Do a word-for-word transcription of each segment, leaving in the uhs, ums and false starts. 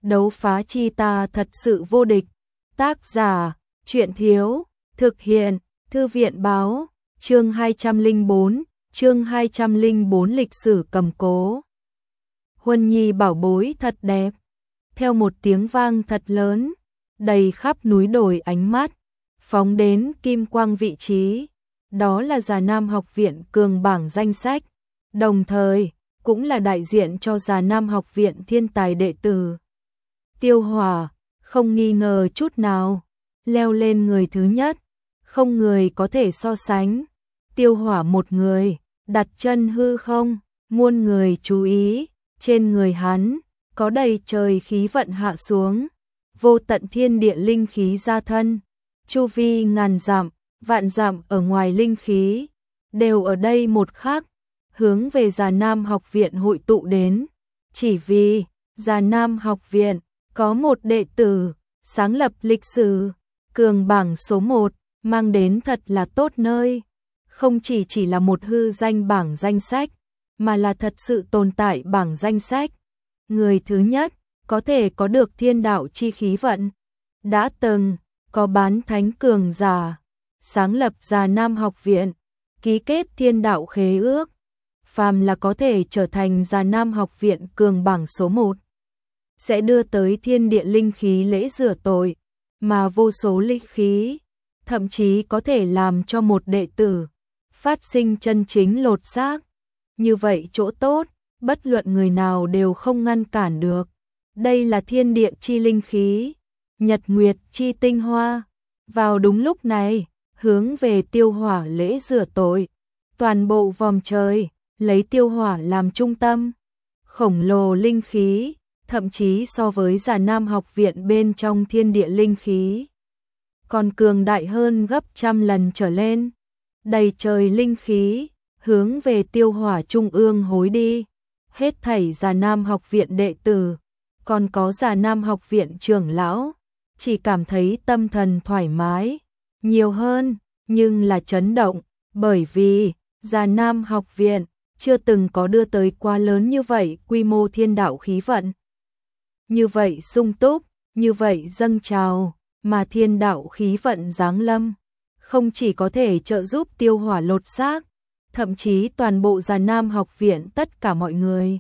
đấu phá chi ta thật sự vô địch. Tác giả, truyện thiếu, thực hiện, thư viện báo, chương hai trăm lẻ bốn, chương hai trăm lẻ bốn lịch sử cầm cố. Huân Nhi bảo bối thật đẹp, theo một tiếng vang thật lớn, đầy khắp núi đồi ánh mắt, phóng đến kim quang vị trí, đó là Già Nam học viện cường bảng danh sách, đồng thời cũng là đại diện cho Già Nam học viện thiên tài đệ tử. Tiêu Hỏa, không nghi ngờ chút nào, leo lên người thứ nhất, không người có thể so sánh. Tiêu Hỏa một người, đặt chân hư không, muôn người chú ý, trên người hắn có đầy trời khí vận hạ xuống, vô tận thiên địa linh khí ra thân, chu vi ngàn dặm, vạn dặm ở ngoài linh khí, đều ở đây một khắc, hướng về Già Nam học viện hội tụ đến, chỉ vì Già Nam học viện có một đệ tử, sáng lập lịch sử, cường bảng số một, mang đến thật là tốt nơi, không chỉ chỉ là một hư danh bảng danh sách, mà là thật sự tồn tại bảng danh sách. Người thứ nhất, có thể có được thiên đạo chi khí vận, đã từng có bán thánh cường giả, sáng lập Già Nam học viện, ký kết thiên đạo khế ước, phàm là có thể trở thành Già Nam học viện cường bảng số một, sẽ đưa tới thiên địa linh khí lễ rửa tội, mà vô số linh khí, thậm chí có thể làm cho một đệ tử phát sinh chân chính lột xác. Như vậy chỗ tốt, bất luận người nào đều không ngăn cản được. Đây là thiên địa chi linh khí, nhật nguyệt chi tinh hoa. Vào đúng lúc này, hướng về Tiêu Hỏa lễ rửa tội, toàn bộ vòm trời, lấy Tiêu Hỏa làm trung tâm. Khổng lồ linh khí, thậm chí so với Già Nam học viện bên trong thiên địa linh khí, còn cường đại hơn gấp trăm lần trở lên. Đầy trời linh khí, hướng về Tiêu Hỏa trung ương hối đi. Hết thảy Già Nam học viện đệ tử, còn có Già Nam học viện trưởng lão, chỉ cảm thấy tâm thần thoải mái, nhiều hơn, nhưng là chấn động, bởi vì Già Nam học viện chưa từng có đưa tới quá lớn như vậy quy mô thiên đạo khí vận. Như vậy sung túc, như vậy dâng trào, mà thiên đạo khí vận giáng lâm, không chỉ có thể trợ giúp Tiêu Hỏa lột xác, thậm chí toàn bộ Già Nam học viện tất cả mọi người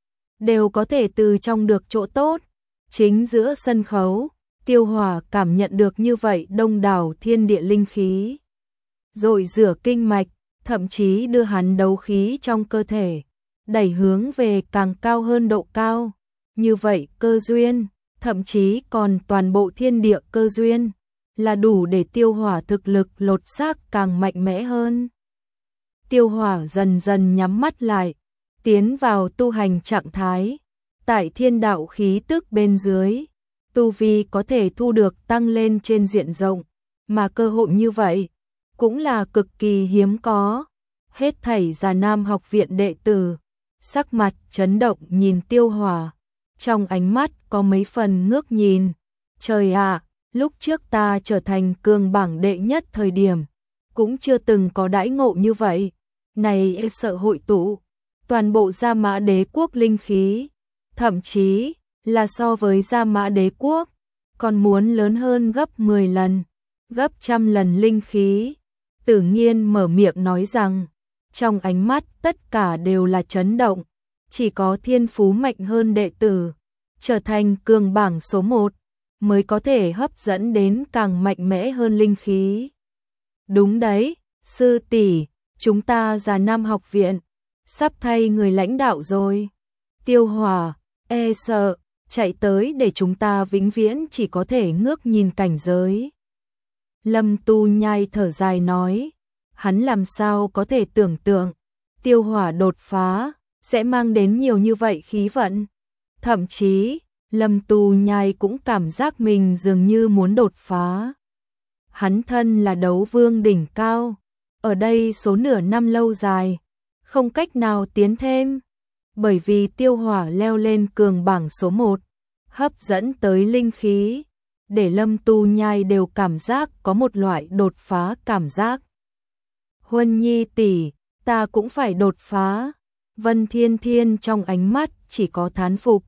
đều có thể từ trong được chỗ tốt. Chính giữa sân khấu, Tiêu Hỏa cảm nhận được như vậy đông đảo thiên địa linh khí, rồi rửa kinh mạch, thậm chí đưa hắn đấu khí trong cơ thể, đẩy hướng về càng cao hơn độ cao. Như vậy cơ duyên, thậm chí còn toàn bộ thiên địa cơ duyên, là đủ để Tiêu Hỏa thực lực lột xác càng mạnh mẽ hơn. Tiêu Hỏa dần dần nhắm mắt lại, tiến vào tu hành trạng thái, tại thiên đạo khí tức bên dưới, tu vi có thể thu được tăng lên trên diện rộng, mà cơ hội như vậy cũng là cực kỳ hiếm có. Hết thảy Già Nam học viện đệ tử, sắc mặt chấn động nhìn Tiêu Hỏa, trong ánh mắt có mấy phần ngước nhìn. Trời ạ, lúc trước ta trở thành cường bảng đệ nhất thời điểm, cũng chưa từng có đãi ngộ như vậy. Này e sợ hội tụ toàn bộ Gia Mã Đế quốc linh khí, thậm chí là so với Gia Mã Đế quốc còn muốn lớn hơn gấp mười lần, gấp trăm lần linh khí. Tử Nghiên mở miệng nói rằng, trong ánh mắt tất cả đều là chấn động, chỉ có thiên phú mạnh hơn đệ tử, trở thành cường bảng số một, mới có thể hấp dẫn đến càng mạnh mẽ hơn linh khí. Đúng đấy, sư tỷ, chúng ta Già Nam học viện sắp thay người lãnh đạo rồi. Tiêu Hỏa e sợ chạy tới để chúng ta vĩnh viễn chỉ có thể ngước nhìn cảnh giới. Lâm Tu Nhai thở dài nói, hắn làm sao có thể tưởng tượng Tiêu Hỏa đột phá sẽ mang đến nhiều như vậy khí vận. Thậm chí Lâm Tu Nhai cũng cảm giác mình dường như muốn đột phá. Hắn thân là đấu vương đỉnh cao, ở đây số nửa năm lâu dài, không cách nào tiến thêm, bởi vì Tiêu Hỏa leo lên cường bảng số một, hấp dẫn tới linh khí, để Lâm Tu Nhai đều cảm giác có một loại đột phá cảm giác. Huân Nhi tỷ, ta cũng phải đột phá. Vân Thiên Thiên trong ánh mắt chỉ có thán phục,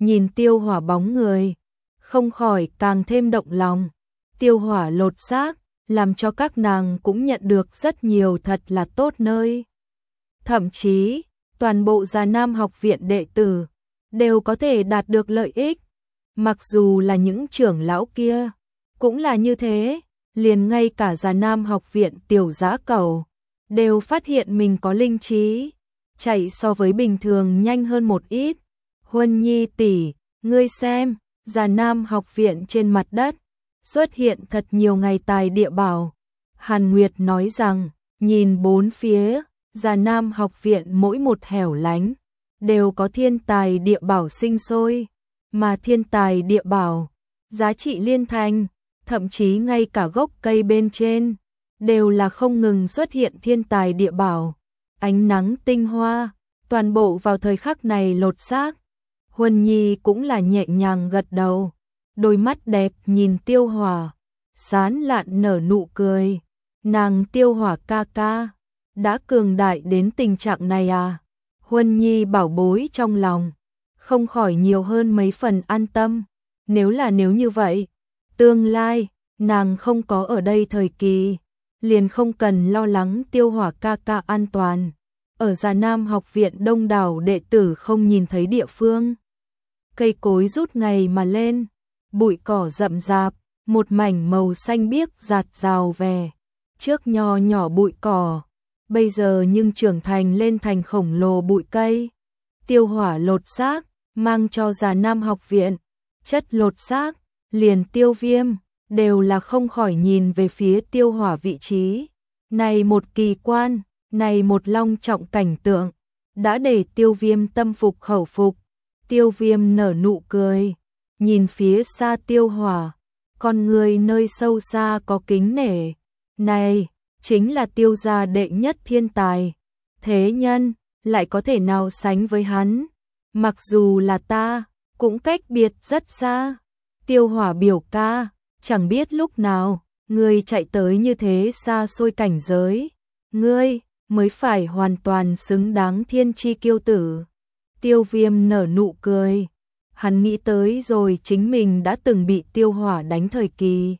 nhìn Tiêu Hỏa bóng người, không khỏi càng thêm động lòng. Tiêu Hỏa lột xác, làm cho các nàng cũng nhận được rất nhiều thật là tốt nơi. Thậm chí, toàn bộ Già Nam học viện đệ tử đều có thể đạt được lợi ích. Mặc dù là những trưởng lão kia, cũng là như thế, liền ngay cả Già Nam học viện tiểu dã cẩu đều phát hiện mình có linh trí, chạy so với bình thường nhanh hơn một ít. Huân Nhi tỷ, ngươi xem, Già Nam học viện trên mặt đất xuất hiện thật nhiều ngày tài địa bảo. Hàn Nguyệt nói rằng, nhìn bốn phía, Già Nam học viện mỗi một hẻo lánh đều có thiên tài địa bảo sinh sôi, mà thiên tài địa bảo giá trị liên thành, thậm chí ngay cả gốc cây bên trên đều là không ngừng xuất hiện thiên tài địa bảo. Ánh nắng tinh hoa, toàn bộ vào thời khắc này lột xác. Huân Nhi cũng là nhẹ nhàng gật đầu, đôi mắt đẹp nhìn Tiêu Hỏa, sán lạn nở nụ cười. Nàng Tiêu Hỏa ca ca, đã cường đại đến tình trạng này à? Huân Nhi bảo bối trong lòng, không khỏi nhiều hơn mấy phần an tâm. Nếu là nếu như vậy, tương lai, nàng không có ở đây thời kỳ, liền không cần lo lắng Tiêu Hỏa ca ca an toàn. Ở Già Nam học viện đông đảo đệ tử không nhìn thấy địa phương. Cây cối rút ngày mà lên, bụi cỏ rậm rạp, một mảnh màu xanh biếc rạt rào về. Trước nho nhỏ bụi cỏ, bây giờ nhưng trưởng thành lên thành khổng lồ bụi cây. Tiêu Hỏa lột xác, mang cho Già Nam học viện, chất lột xác, liền Tiêu Viêm, đều là không khỏi nhìn về phía Tiêu Hỏa vị trí. Này một kỳ quan, này một long trọng cảnh tượng, đã để Tiêu Viêm tâm phục khẩu phục. Tiêu Viêm nở nụ cười, nhìn phía xa Tiêu Hỏa, con người nơi sâu xa có kính nể. Này, chính là Tiêu gia đệ nhất thiên tài, thế nhân lại có thể nào sánh với hắn? Mặc dù là ta, cũng cách biệt rất xa. Tiêu Hỏa biểu ca, chẳng biết lúc nào, ngươi chạy tới như thế xa xôi cảnh giới, ngươi mới phải hoàn toàn xứng đáng thiên chi kiêu tử. Tiêu Viêm nở nụ cười, hắn nghĩ tới rồi chính mình đã từng bị Tiêu Hỏa đánh thời kỳ.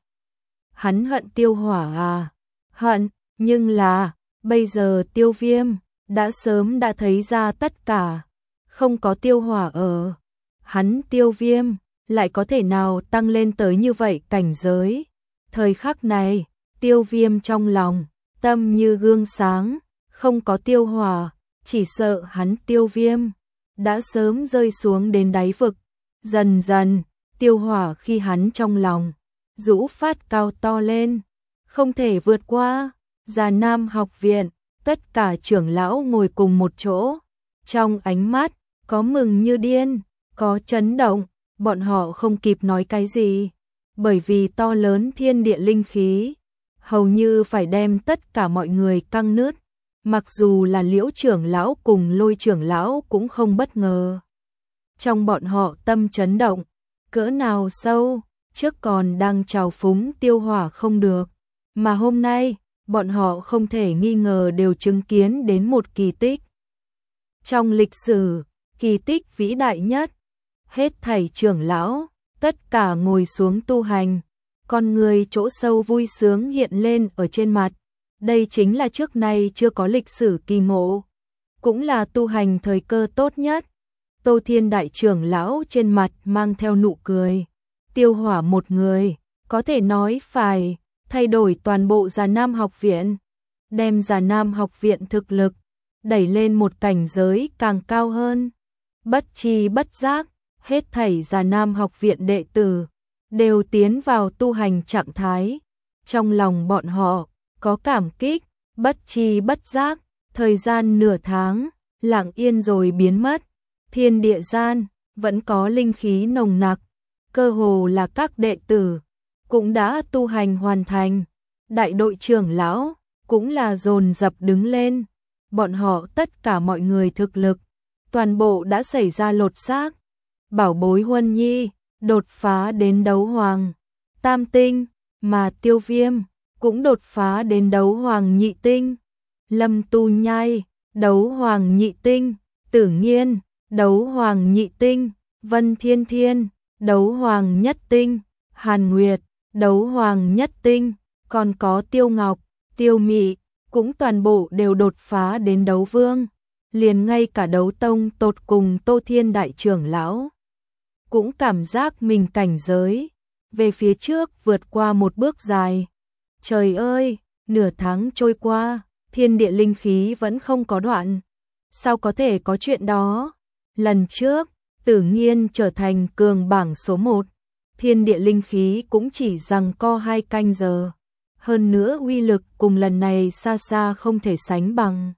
Hắn hận Tiêu Hỏa à? Hận, nhưng là, bây giờ Tiêu Viêm đã sớm đã thấy ra tất cả, không có Tiêu Hỏa ở, hắn Tiêu Viêm lại có thể nào tăng lên tới như vậy cảnh giới. Thời khắc này, Tiêu Viêm trong lòng, tâm như gương sáng, không có Tiêu Hỏa, chỉ sợ hắn Tiêu Viêm đã sớm rơi xuống đến đáy vực. Dần dần, Tiêu Hỏa khi hắn trong lòng rũ phát cao to lên, không thể vượt qua. Già Nam học viện, tất cả trưởng lão ngồi cùng một chỗ, trong ánh mắt có mừng như điên, có chấn động. Bọn họ không kịp nói cái gì, bởi vì to lớn thiên địa linh khí hầu như phải đem tất cả mọi người căng nứt. Mặc dù là Liễu trưởng lão cùng Lôi trưởng lão cũng không bất ngờ. Trong bọn họ tâm chấn động cỡ nào sâu, trước còn đang trào phúng Tiêu Hỏa không được, mà hôm nay bọn họ không thể nghi ngờ đều chứng kiến đến một kỳ tích. Trong lịch sử, kỳ tích vĩ đại nhất. Hết thảy trưởng lão, tất cả ngồi xuống tu hành, con người chỗ sâu vui sướng hiện lên ở trên mặt. Đây chính là trước nay chưa có lịch sử kỳ ngộ, cũng là tu hành thời cơ tốt nhất. Tô Thiên đại trưởng lão trên mặt mang theo nụ cười. Tiêu Hỏa một người, có thể nói phải thay đổi toàn bộ Già Nam học viện, đem Già Nam học viện thực lực đẩy lên một cảnh giới càng cao hơn. Bất chi bất giác, hết thảy Già Nam học viện đệ tử đều tiến vào tu hành trạng thái. Trong lòng bọn họ có cảm kích, bất chi bất giác, thời gian nửa tháng lặng yên rồi biến mất. Thiên địa gian vẫn có linh khí nồng nặc, cơ hồ là các đệ tử cũng đã tu hành hoàn thành. Đại đội trưởng lão cũng là dồn dập đứng lên, bọn họ tất cả mọi người thực lực toàn bộ đã xảy ra lột xác. Bảo bối Huân Nhi đột phá đến đấu hoàng tam tinh, mà Tiêu Viêm cũng đột phá đến đấu hoàng nhị tinh. Lâm Tu Nhai đấu hoàng nhị tinh, Tử Nghiên đấu hoàng nhị tinh, Vân Thiên Thiên, đấu hoàng nhất tinh, Hàn Nguyệt, đấu hoàng nhất tinh, còn có Tiêu Ngọc, Tiêu Mị, cũng toàn bộ đều đột phá đến đấu vương. Liền ngay cả đấu tông tột cùng Tô Thiên đại trưởng lão cũng cảm giác mình cảnh giới về phía trước vượt qua một bước dài. Trời ơi, nửa tháng trôi qua, thiên địa linh khí vẫn không có đoạn. Sao có thể có chuyện đó? Lần trước, Tử Nghiên trở thành cường bảng số một, thiên địa linh khí cũng chỉ giằng co hai canh giờ. Hơn nữa uy lực cùng lần này xa xa không thể sánh bằng.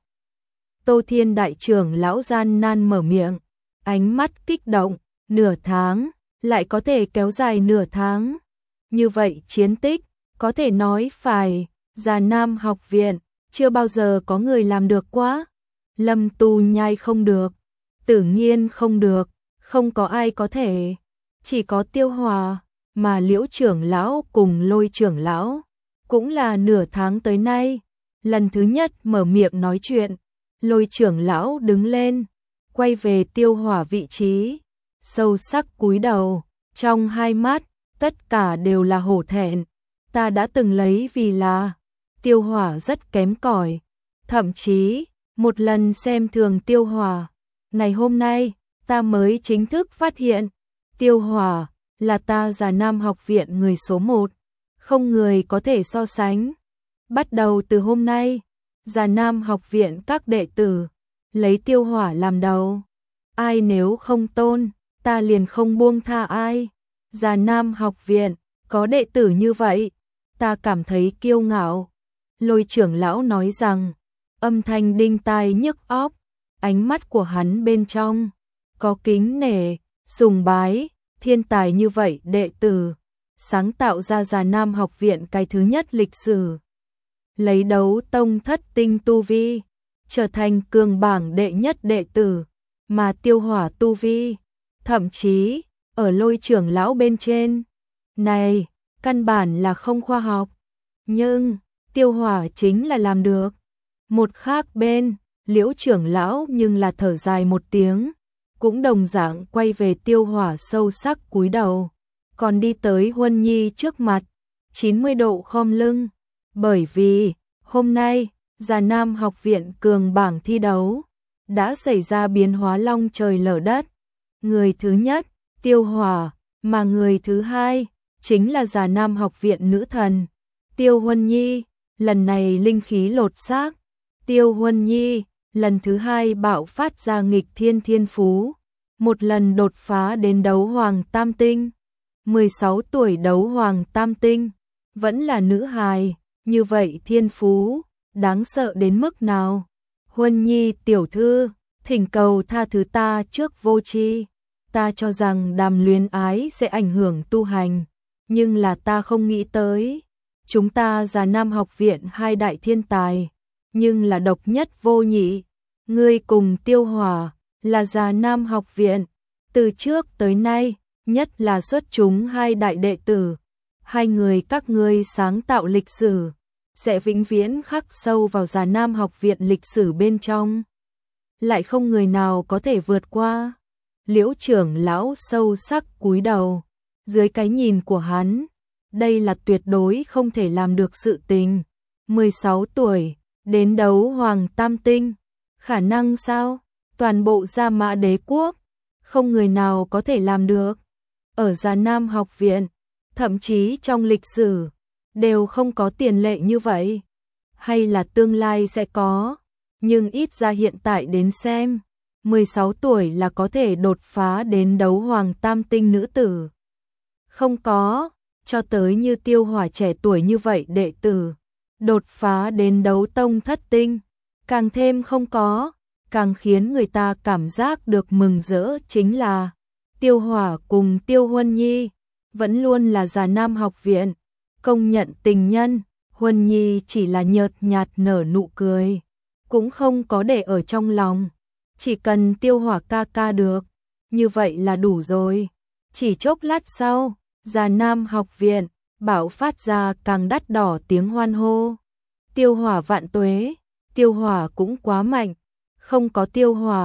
Tô Thiên đại trưởng lão gian nan mở miệng, ánh mắt kích động, nửa tháng, lại có thể kéo dài nửa tháng. Như vậy chiến tích, có thể nói phải, Già Nam học viện, chưa bao giờ có người làm được quá. Lâm Tu Nhai không được, Tử Nghiên không được, không có ai có thể, chỉ có Tiêu Hòa, mà Liễu trưởng lão cùng Lôi trưởng lão, cũng là nửa tháng tới nay, lần thứ nhất mở miệng nói chuyện. Lôi trưởng lão đứng lên, quay về Tiêu Hỏa vị trí, sâu sắc cúi đầu, trong hai mắt, tất cả đều là hổ thẹn. Ta đã từng lấy vì là Tiêu Hỏa rất kém cỏi, thậm chí một lần xem thường Tiêu Hỏa. Ngày hôm nay, ta mới chính thức phát hiện, Tiêu Hỏa là ta Già Nam học viện người số một, không người có thể so sánh. Bắt đầu từ hôm nay, Già Nam học viện các đệ tử, lấy Tiêu Hỏa làm đầu. Ai nếu không tôn, ta liền không buông tha ai. Già Nam học viện, có đệ tử như vậy, ta cảm thấy kiêu ngạo. Lôi trưởng lão nói rằng, âm thanh đinh tai nhức óc, ánh mắt của hắn bên trong, có kính nể, sùng bái, thiên tài như vậy đệ tử, sáng tạo ra Già Nam học viện cái thứ nhất lịch sử. Lấy đấu tông thất tinh tu vi, trở thành cường bảng đệ nhất đệ tử, mà Tiêu Hỏa tu vi, thậm chí, ở Lôi trưởng lão bên trên. Này, căn bản là không khoa học, nhưng, Tiêu Hỏa chính là làm được. Một khác bên, Liễu trưởng lão nhưng là thở dài một tiếng, cũng đồng dạng quay về Tiêu Hỏa sâu sắc cúi đầu, còn đi tới Huân Nhi trước mặt, chín mươi độ khom lưng. Bởi vì, hôm nay, Già Nam học viện cường bảng thi đấu, đã xảy ra biến hóa long trời lở đất. Người thứ nhất, Tiêu Hỏa, mà người thứ hai, chính là Già Nam học viện nữ thần, Tiêu Huân Nhi. Lần này linh khí lột xác, Tiêu Huân Nhi, lần thứ hai bạo phát ra nghịch thiên thiên phú, một lần đột phá đến đấu hoàng tam tinh. mười sáu tuổi đấu hoàng tam tinh, vẫn là nữ hài. Như vậy thiên phú, đáng sợ đến mức nào? Huân Nhi tiểu thư, thỉnh cầu tha thứ ta trước vô tri. Ta cho rằng đàm luyến ái sẽ ảnh hưởng tu hành, nhưng là ta không nghĩ tới. Chúng ta Già Nam học viện hai đại thiên tài, nhưng là độc nhất vô nhị. Ngươi cùng Tiêu Hỏa, là Già Nam học viện, từ trước tới nay, nhất là xuất chúng hai đại đệ tử. Hai người các ngươi sáng tạo lịch sử, sẽ vĩnh viễn khắc sâu vào Già Nam học viện lịch sử bên trong. Lại không người nào có thể vượt qua. Liễu trưởng lão sâu sắc cúi đầu, dưới cái nhìn của hắn, đây là tuyệt đối không thể làm được sự tình. mười sáu tuổi, đến đấu hoàng tam tinh, khả năng sao? Toàn bộ Gia Mã đế quốc, không người nào có thể làm được. Ở Già Nam học viện, thậm chí trong lịch sử, đều không có tiền lệ như vậy. Hay là tương lai sẽ có, nhưng ít ra hiện tại đến xem, mười sáu tuổi là có thể đột phá đến đấu hoàng tam tinh nữ tử. Không có, cho tới như Tiêu Hỏa trẻ tuổi như vậy đệ tử, đột phá đến đấu tông thất tinh, càng thêm không có. Càng khiến người ta cảm giác được mừng rỡ chính là Tiêu Hỏa cùng Tiêu Huân Nhi vẫn luôn là Già Nam học viện công nhận tình nhân. Huân Nhi chỉ là nhợt nhạt nở nụ cười, cũng không có để ở trong lòng. Chỉ cần Tiêu Hỏa ca ca được, như vậy là đủ rồi. Chỉ chốc lát sau, Già Nam học viện bạo phát ra càng đắt đỏ tiếng hoan hô. Tiêu Hỏa vạn tuế, Tiêu Hỏa cũng quá mạnh. Không có Tiêu Hỏa,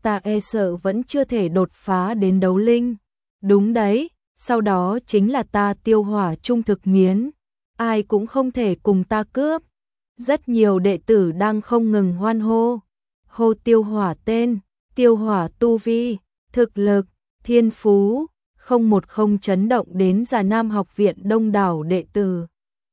ta e sợ vẫn chưa thể đột phá đến đấu linh. Đúng đấy, sau đó chính là ta Tiêu Hỏa trung thực miến, ai cũng không thể cùng ta cướp. Rất nhiều đệ tử đang không ngừng hoan hô, hô Tiêu Hỏa tên, Tiêu Hỏa tu vi, thực lực, thiên phú, không một không chấn động đến Già Nam học viện đông đảo đệ tử.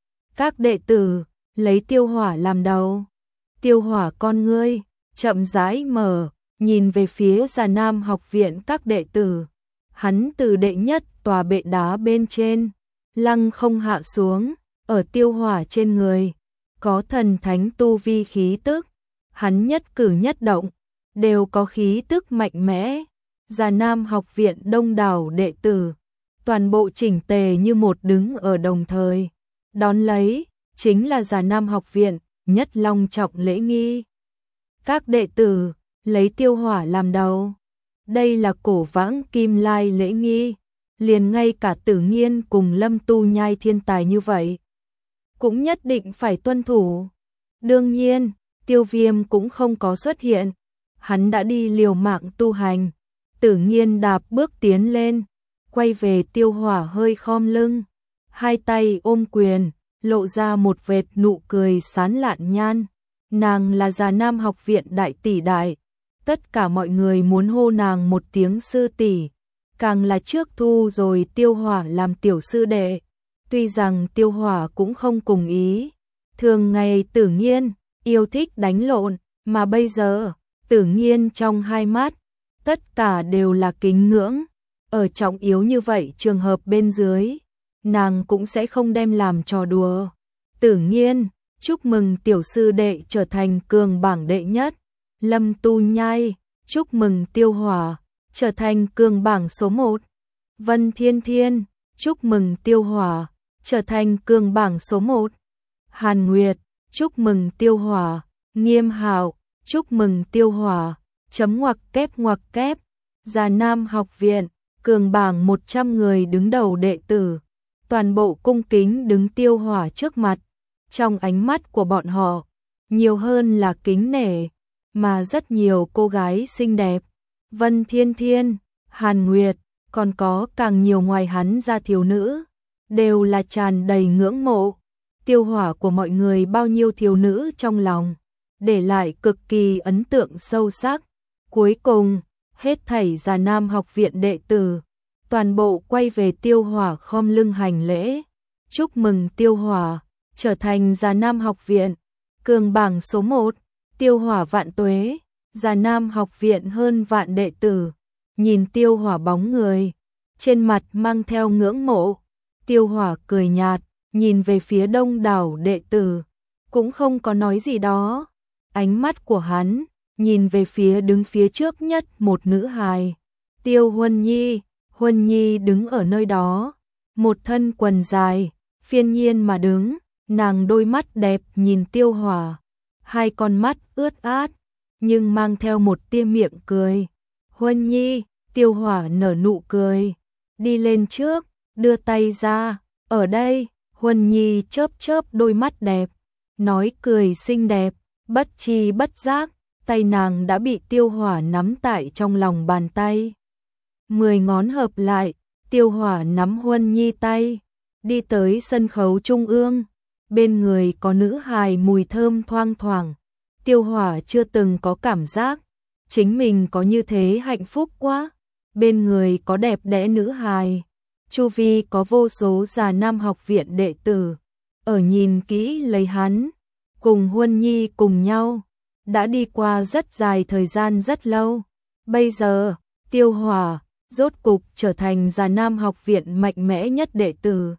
Các đệ tử lấy Tiêu Hỏa làm đầu. Tiêu Hỏa con ngươi chậm rãi mở, nhìn về phía Già Nam học viện các đệ tử. Hắn từ đệ nhất tòa bệ đá bên trên, lăng không hạ xuống, ở Tiêu Hỏa trên người, có thần thánh tu vi khí tức. Hắn nhất cử nhất động, đều có khí tức mạnh mẽ. Già Nam học viện đông đảo đệ tử, toàn bộ chỉnh tề như một đứng ở đồng thời. Đón lấy, chính là Già Nam học viện, nhất long trọng lễ nghi. Các đệ tử, lấy Tiêu Hỏa làm đầu. Đây là cổ vãng kim lai lễ nghi, liền ngay cả Tử Nghiên cùng Lâm Tu Nhai thiên tài như vậy, cũng nhất định phải tuân thủ. Đương nhiên, Tiêu Viêm cũng không có xuất hiện, hắn đã đi liều mạng tu hành. Tử Nghiên đạp bước tiến lên, quay về Tiêu Hỏa hơi khom lưng, hai tay ôm quyền, lộ ra một vệt nụ cười sán lạn nhan. Nàng là Già Nam học viện đại tỷ đại, tất cả mọi người muốn hô nàng một tiếng sư tỷ, càng là trước thu rồi Tiêu Hỏa làm tiểu sư đệ. Tuy rằng Tiêu Hỏa cũng không cùng ý, thường ngày Tử Nghiên yêu thích đánh lộn, mà bây giờ Tử Nghiên trong hai mắt tất cả đều là kính ngưỡng. Ở trọng yếu như vậy trường hợp bên dưới, nàng cũng sẽ không đem làm trò đùa. Tử Nghiên, chúc mừng tiểu sư đệ trở thành cường bảng đệ nhất. Lâm Tu Nhai, chúc mừng Tiêu Hỏa trở thành cường bảng số một. Vân Thiên Thiên, chúc mừng Tiêu Hỏa trở thành cường bảng số một. Hàn Nguyệt, chúc mừng Tiêu Hỏa. Nghiêm Hạo, chúc mừng Tiêu Hỏa. Chấm ngoặc kép ngoặc kép. Già Nam học viện, cường bảng một trăm người đứng đầu đệ tử, toàn bộ cung kính đứng Tiêu Hỏa trước mặt. Trong ánh mắt của bọn họ, nhiều hơn là kính nể, mà rất nhiều cô gái xinh đẹp. Vân Thiên Thiên, Hàn Nguyệt, còn có càng nhiều ngoài hắn ra thiếu nữ, đều là tràn đầy ngưỡng mộ. Tiêu Hỏa của mọi người bao nhiêu thiếu nữ trong lòng, để lại cực kỳ ấn tượng sâu sắc. Cuối cùng, hết thảy Già Nam học viện đệ tử, toàn bộ quay về Tiêu Hỏa khom lưng hành lễ. Chúc mừng Tiêu Hỏa trở thành Già Nam học viện cường bảng số một. Tiêu Hỏa vạn tuế. Già Nam học viện hơn vạn đệ tử, nhìn Tiêu Hỏa bóng người, trên mặt mang theo ngưỡng mộ. Tiêu Hỏa cười nhạt, nhìn về phía đông đảo đệ tử, cũng không có nói gì đó. Ánh mắt của hắn nhìn về phía đứng phía trước nhất một nữ hài, Tiêu Huân Nhi. Huân Nhi đứng ở nơi đó, một thân quần dài, phiên nhiên mà đứng, nàng đôi mắt đẹp nhìn Tiêu Hỏa, hai con mắt ướt át, nhưng mang theo một tia miệng cười. Huân Nhi, Tiêu Hỏa nở nụ cười, đi lên trước, đưa tay ra, ở đây. Huân Nhi chớp chớp đôi mắt đẹp, nói cười xinh đẹp, bất chi bất giác, tay nàng đã bị Tiêu Hỏa nắm tại trong lòng bàn tay. Mười ngón hợp lại, Tiêu Hỏa nắm Huân Nhi tay, đi tới sân khấu trung ương, bên người có nữ hài mùi thơm thoang thoảng. Tiêu Hỏa chưa từng có cảm giác chính mình có như thế hạnh phúc quá, bên người có đẹp đẽ nữ hài, chu vi có vô số Già Nam học viện đệ tử, ở nhìn kỹ lấy hắn, cùng Huân Nhi cùng nhau, đã đi qua rất dài thời gian rất lâu. Bây giờ, Tiêu Hỏa rốt cục trở thành Già Nam học viện mạnh mẽ nhất đệ tử,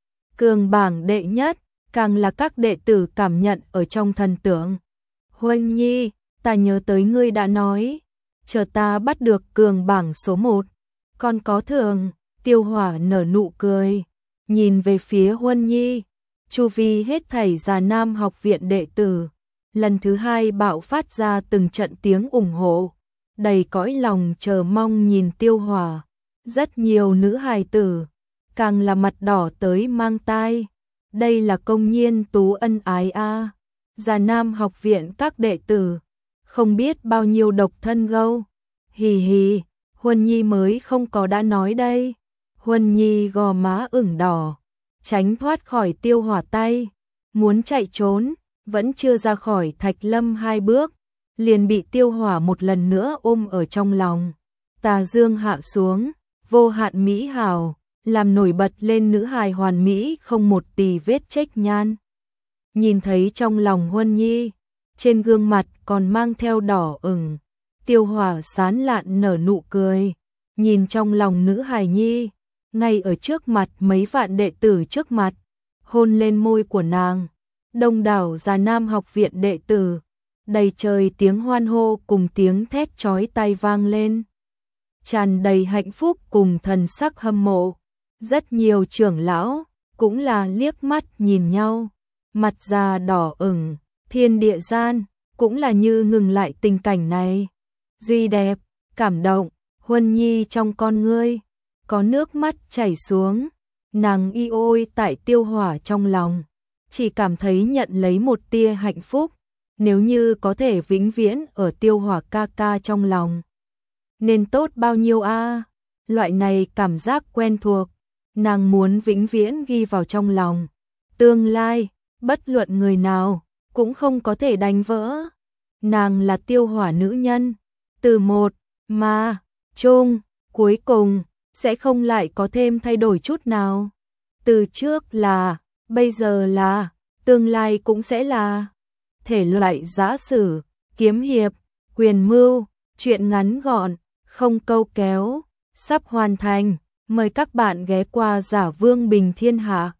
cường bảng đệ nhất, càng là các đệ tử cảm nhận ở trong thần tượng. Huân Nhi, ta nhớ tới ngươi đã nói, chờ ta bắt được cường bảng số một, còn có thưởng. Tiêu Hỏa nở nụ cười, nhìn về phía Huân Nhi, chu vi hết thảy Già Nam học viện đệ tử, lần thứ hai bạo phát ra từng trận tiếng ủng hộ, đầy cõi lòng chờ mong nhìn Tiêu Hỏa. Rất nhiều nữ hài tử, càng là mặt đỏ tới mang tai, đây là công nhiên tú ân ái a. À. Già Nam học viện các đệ tử, không biết bao nhiêu độc thân gâu, Hì hì, Huân Nhi mới không có đã nói đây. Huân Nhi gò má ửng đỏ, tránh thoát khỏi Tiêu Hỏa tay, muốn chạy trốn, vẫn chưa ra khỏi Thạch Lâm hai bước, liền bị Tiêu Hỏa một lần nữa ôm ở trong lòng. Tà dương hạ xuống, vô hạn mỹ hào, làm nổi bật lên nữ hài hoàn mỹ không một tì vết chếch nhan. Nhìn thấy trong lòng Huân Nhi, trên gương mặt còn mang theo đỏ ửng, Tiêu Hỏa sán lạn nở nụ cười, nhìn trong lòng nữ hài nhi, ngay ở trước mặt mấy vạn đệ tử trước mặt, hôn lên môi của nàng. Đông đảo già nam học viện đệ tử, đầy trời tiếng hoan hô cùng tiếng thét chói tai vang lên, tràn đầy hạnh phúc cùng thần sắc hâm mộ. Rất nhiều trưởng lão cũng là liếc mắt nhìn nhau, mặt già đỏ ửng, thiên địa gian cũng là như ngừng lại tình cảnh này. Duy đẹp, cảm động, Huân Nhi trong con ngươi có nước mắt chảy xuống, nàng y ôi tại Tiêu Hỏa trong lòng, chỉ cảm thấy nhận lấy một tia hạnh phúc, nếu như có thể vĩnh viễn ở Tiêu Hỏa ca ca trong lòng. Nên tốt bao nhiêu a, à? Loại này cảm giác quen thuộc, nàng muốn vĩnh viễn ghi vào trong lòng. Tương lai, bất luận người nào cũng không có thể đánh vỡ. Nàng là Tiêu Hỏa nữ nhân, từ một mà chung cuối cùng sẽ không lại có thêm thay đổi chút nào. Từ trước là, bây giờ là, tương lai cũng sẽ là. Thể loại giã sử, kiếm hiệp, quyền mưu, truyện ngắn gọn, không câu kéo, sắp hoàn thành. Mời các bạn ghé qua Giả Vương Bình Thiên Hạ.